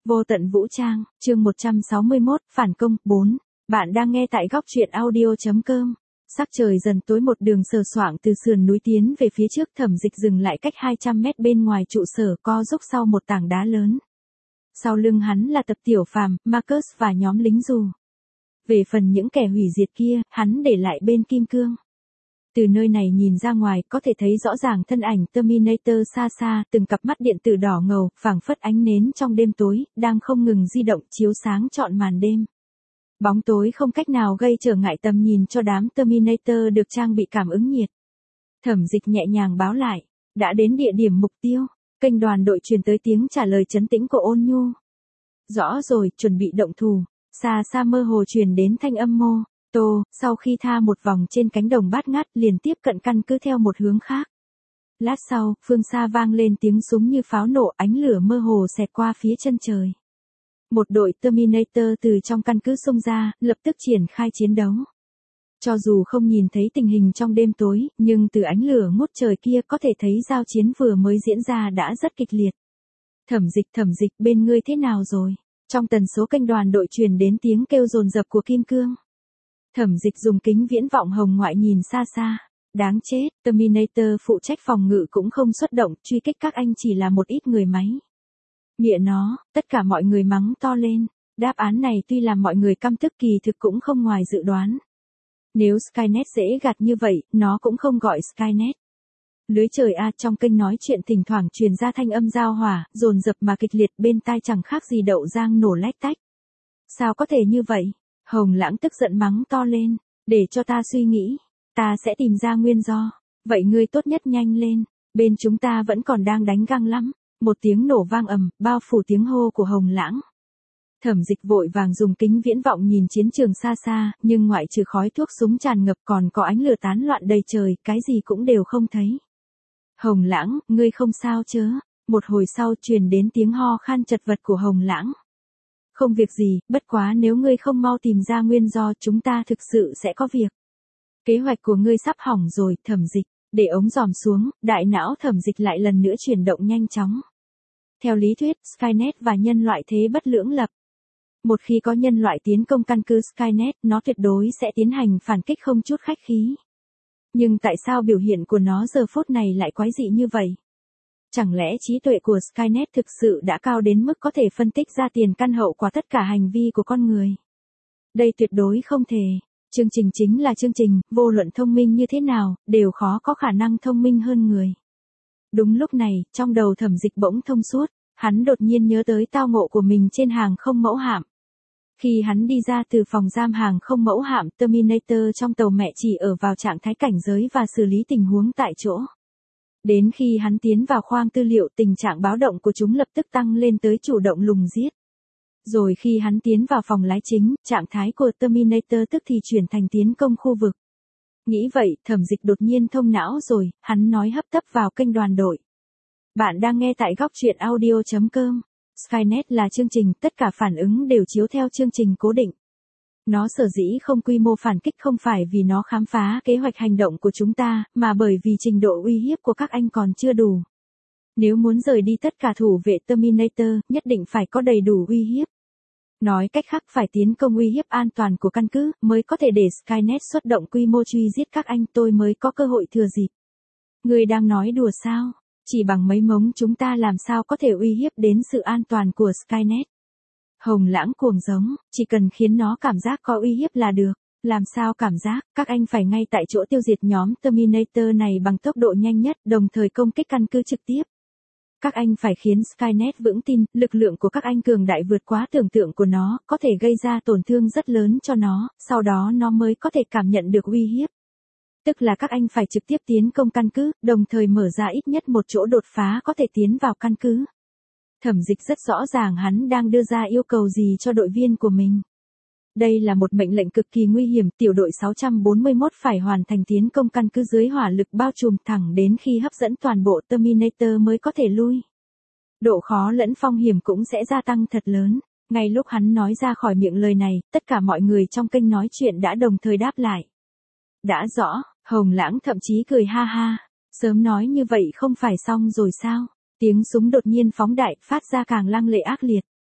Vô tận vũ trang, chương 161, phản công, 4. Bạn đang nghe tại góc truyện audio.com. Sắc trời dần tối, một đường sờ soạng từ sườn núi tiến về phía trước. Thẩm Dịch dừng lại cách 200 mét bên ngoài trụ sở, co giúp sau một tảng đá lớn. Sau lưng hắn là Tập Tiểu Phàm, Marcus và nhóm lính dù. Về phần những kẻ hủy diệt kia, hắn để lại bên kim cương. Từ nơi này nhìn ra ngoài, có thể thấy rõ ràng thân ảnh Terminator xa xa, từng cặp mắt điện tử đỏ ngầu, phảng phất ánh nến trong đêm tối, đang không ngừng di động chiếu sáng trọn màn đêm. Bóng tối không cách nào gây trở ngại tầm nhìn cho đám Terminator được trang bị cảm ứng nhiệt. Thẩm Dịch nhẹ nhàng báo lại, đã đến địa điểm mục tiêu. Kênh đoàn đội truyền tới tiếng trả lời trấn tĩnh của Ôn Nhu. Rõ rồi, chuẩn bị động thủ. Xa xa mơ hồ truyền đến thanh âm Mô Tô, sau khi tha một vòng trên cánh đồng bát ngát, liền tiếp cận căn cứ theo một hướng khác. Lát sau, phương xa vang lên tiếng súng như pháo nổ, ánh lửa mơ hồ xẹt qua phía chân trời. Một đội Terminator từ trong căn cứ xông ra, lập tức triển khai chiến đấu. Cho dù không nhìn thấy tình hình trong đêm tối, nhưng từ ánh lửa ngút trời kia có thể thấy giao chiến vừa mới diễn ra đã rất kịch liệt. Thẩm Dịch, bên ngươi thế nào rồi? Trong tần số kênh đoàn đội truyền đến tiếng kêu dồn dập của Kim Cương. Thẩm Dịch dùng kính viễn vọng hồng ngoại nhìn xa xa. Đáng chết, Terminator phụ trách phòng ngự cũng không xuất động, truy kích các anh chỉ là một ít người máy. Mẹ nó, tất cả mọi người mắng to lên. Đáp án này tuy làm mọi người căm tức, kỳ thực cũng không ngoài dự đoán. Nếu Skynet dễ gạt như vậy, nó cũng không gọi Skynet. Lưới trời a, trong kênh nói chuyện thỉnh thoảng truyền ra thanh âm giao hỏa, dồn dập mà kịch liệt, bên tai chẳng khác gì đậu rang nổ lách tách. Sao có thể như vậy? Hồng Lãng tức giận mắng to lên, để cho ta suy nghĩ, ta sẽ tìm ra nguyên do. Vậy ngươi tốt nhất nhanh lên, bên chúng ta vẫn còn đang đánh găng lắm. Một tiếng nổ vang ầm, bao phủ tiếng hô của Hồng Lãng. Thẩm Dịch vội vàng dùng kính viễn vọng nhìn chiến trường xa xa, nhưng ngoại trừ khói thuốc súng tràn ngập còn có ánh lửa tán loạn đầy trời, cái gì cũng đều không thấy. Hồng Lãng, ngươi không sao chớ? Một hồi sau truyền đến tiếng ho khan chật vật của Hồng Lãng. Không việc gì, bất quá nếu ngươi không mau tìm ra nguyên do, chúng ta thực sự sẽ có việc. Kế hoạch của ngươi sắp hỏng rồi. Thẩm Dịch, để ống dòm xuống, đại não Thẩm Dịch lại lần nữa chuyển động nhanh chóng. Theo lý thuyết, Skynet và nhân loại thế bất lưỡng lập. Một khi có nhân loại tiến công căn cứ Skynet, nó tuyệt đối sẽ tiến hành phản kích không chút khách khí. Nhưng tại sao biểu hiện của nó giờ phút này lại quái dị như vậy? Chẳng lẽ trí tuệ của Skynet thực sự đã cao đến mức có thể phân tích ra tiền căn hậu quả tất cả hành vi của con người? Đây tuyệt đối không thể. Chương trình chính là chương trình, vô luận thông minh như thế nào, đều khó có khả năng thông minh hơn người. Đúng lúc này, trong đầu Thẩm Dịch bỗng thông suốt, hắn đột nhiên nhớ tới tao ngộ của mình trên hàng không mẫu hạm. Khi hắn đi ra từ phòng giam hàng không mẫu hạm, Terminator trong tàu mẹ chỉ ở vào trạng thái cảnh giới và xử lý tình huống tại chỗ. Đến khi hắn tiến vào khoang tư liệu, tình trạng báo động của chúng lập tức tăng lên tới chủ động lùng giết. Rồi khi hắn tiến vào phòng lái chính, trạng thái của Terminator tức thì chuyển thành tiến công khu vực. Nghĩ vậy, Thẩm Dịch đột nhiên thông não rồi, hắn nói hấp tấp vào kênh đoàn đội. Bạn đang nghe tại góc truyện audio.com. Skynet là chương trình, tất cả phản ứng đều chiếu theo chương trình cố định. Nó sở dĩ không quy mô phản kích không phải vì nó khám phá kế hoạch hành động của chúng ta, mà bởi vì trình độ uy hiếp của các anh còn chưa đủ. Nếu muốn rời đi tất cả thủ vệ Terminator, nhất định phải có đầy đủ uy hiếp. Nói cách khác, phải tiến công uy hiếp an toàn của căn cứ, mới có thể để Skynet xuất động quy mô truy giết các anh, tôi mới có cơ hội thừa dịp. Người đang nói đùa sao? Chỉ bằng mấy mống chúng ta làm sao có thể uy hiếp đến sự an toàn của Skynet? Hồng Lãng cuồng giống, chỉ cần khiến nó cảm giác có uy hiếp là được. Làm sao cảm giác, các anh phải ngay tại chỗ tiêu diệt nhóm Terminator này bằng tốc độ nhanh nhất, đồng thời công kích căn cứ trực tiếp. Các anh phải khiến Skynet vững tin, lực lượng của các anh cường đại vượt quá tưởng tượng của nó, có thể gây ra tổn thương rất lớn cho nó, sau đó nó mới có thể cảm nhận được uy hiếp. Tức là các anh phải trực tiếp tiến công căn cứ, đồng thời mở ra ít nhất một chỗ đột phá có thể tiến vào căn cứ. Thẩm Dịch rất rõ ràng hắn đang đưa ra yêu cầu gì cho đội viên của mình. Đây là một mệnh lệnh cực kỳ nguy hiểm, tiểu đội 641 phải hoàn thành tiến công căn cứ dưới hỏa lực bao trùm thẳng đến khi hấp dẫn toàn bộ Terminator mới có thể lui. Độ khó lẫn phong hiểm cũng sẽ gia tăng thật lớn. Ngay lúc hắn nói ra khỏi miệng lời này, tất cả mọi người trong kênh nói chuyện đã đồng thời đáp lại. Đã rõ, Hồng Lãng thậm chí cười ha ha. Sớm nói như vậy không phải xong rồi sao? Tiếng súng đột nhiên phóng đại, phát ra càng lăng lệ ác liệt.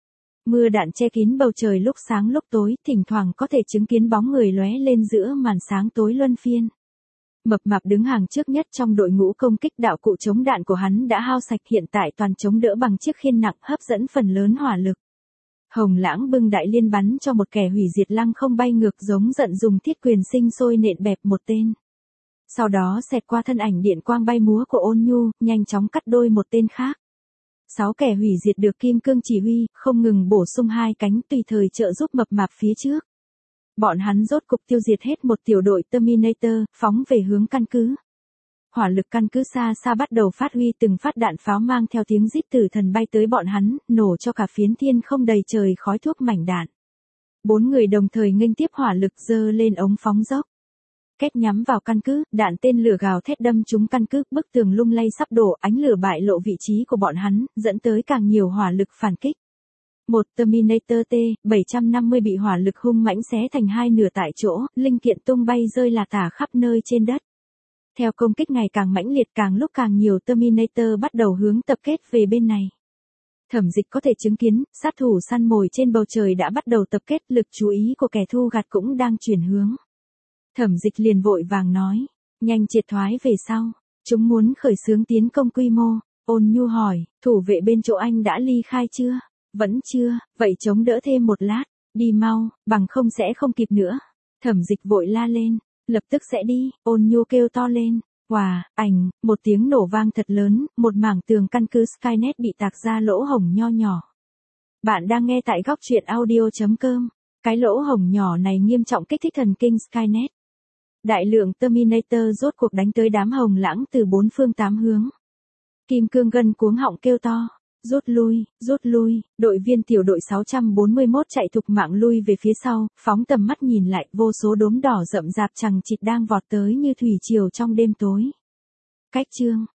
Mưa đạn che kín bầu trời lúc sáng lúc tối, thỉnh thoảng có thể chứng kiến bóng người lóe lên giữa màn sáng tối luân phiên. Mập mạp đứng hàng trước nhất trong đội ngũ công kích, đạo cụ chống đạn của hắn đã hao sạch, hiện tại toàn chống đỡ bằng chiếc khiên nặng hấp dẫn phần lớn hỏa lực. Hồng Lãng bưng đại liên bắn cho một kẻ hủy diệt lăng không bay ngược giống giận, dùng thiết quyền sinh sôi nện bẹp một tên. Sau đó xẹt qua thân ảnh điện quang bay múa của Ôn Nhu, nhanh chóng cắt đôi một tên khác. 6 kẻ hủy diệt được Kim Cương chỉ huy, không ngừng bổ sung hai cánh tùy thời trợ giúp mập mạp phía trước. Bọn hắn rốt cục tiêu diệt hết một tiểu đội Terminator, phóng về hướng căn cứ. Hỏa lực căn cứ xa xa bắt đầu phát huy, từng phát đạn pháo mang theo tiếng rít tử thần bay tới bọn hắn, nổ cho cả phiến thiên không đầy trời khói thuốc mảnh đạn. 4 người đồng thời nghênh tiếp hỏa lực, giơ lên ống phóng dốc. Két nhắm vào căn cứ, đạn tên lửa gào thét đâm trúng căn cứ, bức tường lung lay sắp đổ, ánh lửa bại lộ vị trí của bọn hắn, dẫn tới càng nhiều hỏa lực phản kích. Một Terminator T-750 bị hỏa lực hung mãnh xé thành hai nửa tại chỗ, linh kiện tung bay rơi là tả khắp nơi trên đất. Theo công kích ngày càng mãnh liệt, càng lúc càng nhiều Terminator bắt đầu hướng tập kết về bên này. Thẩm Dịch có thể chứng kiến, sát thủ săn mồi trên bầu trời đã bắt đầu tập kết, lực chú ý của kẻ thu gặt cũng đang chuyển hướng. Thẩm Dịch liền vội vàng nói, nhanh triệt thoái về sau, chúng muốn khởi xướng tiến công quy mô. Ôn Nhu hỏi, thủ vệ bên chỗ anh đã ly khai chưa? Vẫn chưa, vậy chống đỡ thêm một lát, đi mau, bằng không sẽ không kịp nữa. Thẩm Dịch vội la lên, lập tức sẽ đi. Ôn Nhu kêu to lên, Hòa, ảnh, một tiếng nổ vang thật lớn, một mảng tường căn cứ Skynet bị tạc ra lỗ hổng nho nhỏ. Bạn đang nghe tại góc truyện audio.com. Cái lỗ hổng nhỏ này nghiêm trọng kích thích thần kinh Skynet. Đại lượng Terminator rốt cuộc đánh tới đám Hồng Lãng từ 4 phương 8 hướng. Kim Cương gân cuống họng kêu to, rút lui, đội viên tiểu đội 641 chạy thục mạng lui về phía sau, phóng tầm mắt nhìn lại, vô số đốm đỏ rậm rạp chằng chịt đang vọt tới như thủy triều trong đêm tối. Cách chương